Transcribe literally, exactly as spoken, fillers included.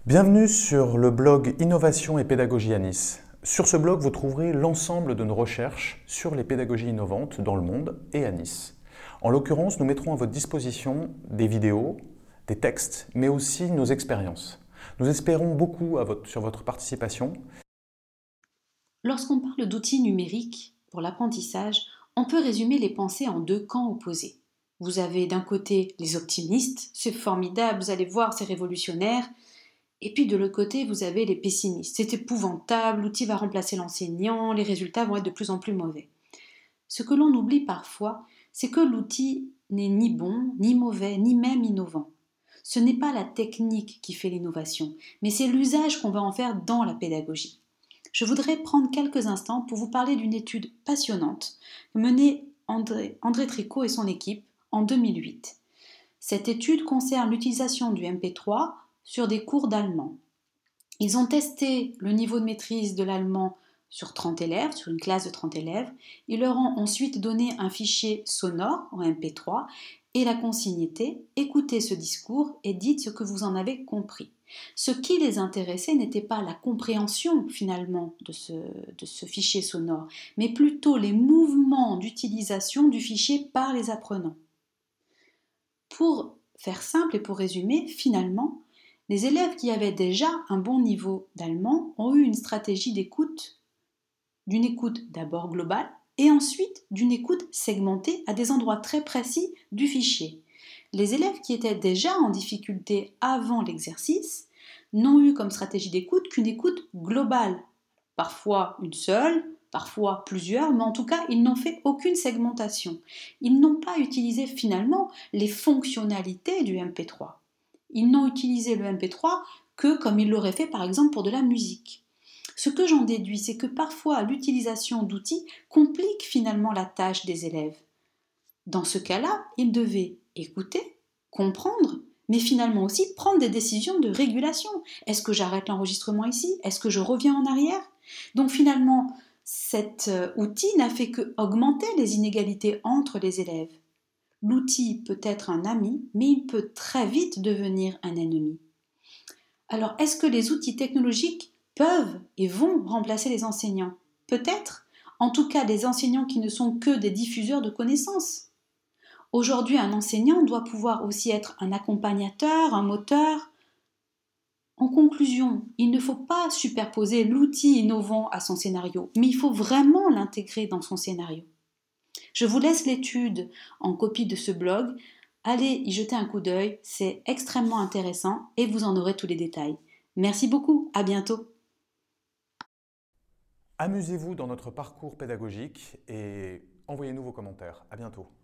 Bienvenue sur le blog Innovation et pédagogie à Nice. Sur ce blog, vous trouverez l'ensemble de nos recherches sur les pédagogies innovantes dans le monde et à Nice. En l'occurrence, nous mettrons à votre disposition des vidéos, des textes, mais aussi nos expériences. Nous espérons beaucoup à votre, sur votre participation. Lorsqu'on parle d'outils numériques pour l'apprentissage, on peut résumer les pensées en deux camps opposés. Vous avez d'un côté les optimistes, c'est formidable, vous allez voir, c'est révolutionnaire. Et puis de l'autre côté, vous avez les pessimistes, c'est épouvantable, l'outil va remplacer l'enseignant, les résultats vont être de plus en plus mauvais. Ce que l'on oublie parfois, c'est que l'outil n'est ni bon, ni mauvais, ni même innovant. Ce n'est pas la technique qui fait l'innovation, mais c'est l'usage qu'on va en faire dans la pédagogie. Je voudrais prendre quelques instants pour vous parler d'une étude passionnante menée André, André Tricot et son équipe en deux mille huit. Cette étude concerne l'utilisation du M P trois sur des cours d'allemand. Ils ont testé le niveau de maîtrise de l'allemand sur trente élèves, sur une classe de trente élèves. Ils leur ont ensuite donné un fichier sonore en M P trois et la consigne était « Écoutez ce discours et dites ce que vous en avez compris ». Ce qui les intéressait n'était pas la compréhension finalement de ce, de ce fichier sonore, mais plutôt les mouvements d'utilisation du fichier par les apprenants. Pour faire simple et pour résumer, finalement, les élèves qui avaient déjà un bon niveau d'allemand ont eu une stratégie d'écoute, d'une écoute d'abord globale et ensuite d'une écoute segmentée à des endroits très précis du fichier. Les élèves qui étaient déjà en difficulté avant l'exercice n'ont eu comme stratégie d'écoute qu'une écoute globale, parfois une seule, parfois plusieurs, mais en tout cas, ils n'ont fait aucune segmentation. Ils n'ont pas utilisé finalement les fonctionnalités du M P trois. Ils n'ont utilisé le M P trois que comme ils l'auraient fait par exemple pour de la musique. Ce que j'en déduis, c'est que parfois l'utilisation d'outils complique finalement la tâche des élèves. Dans ce cas-là, ils devaient écouter, comprendre, mais finalement aussi prendre des décisions de régulation. Est-ce que j'arrête l'enregistrement ici? Est-ce que je reviens en arrière? Donc finalement, cet outil n'a fait qu'augmenter les inégalités entre les élèves. L'outil peut être un ami, mais il peut très vite devenir un ennemi. Alors, est-ce que les outils technologiques peuvent et vont remplacer les enseignants? Peut-être. En tout cas, des enseignants qui ne sont que des diffuseurs de connaissances. Aujourd'hui, un enseignant doit pouvoir aussi être un accompagnateur, un moteur. En conclusion, il ne faut pas superposer l'outil innovant à son scénario, mais il faut vraiment l'intégrer dans son scénario. Je vous laisse l'étude en copie de ce blog. Allez y jeter un coup d'œil, c'est extrêmement intéressant et vous en aurez tous les détails. Merci beaucoup, à bientôt. Amusez-vous dans notre parcours pédagogique et envoyez-nous vos commentaires. À bientôt.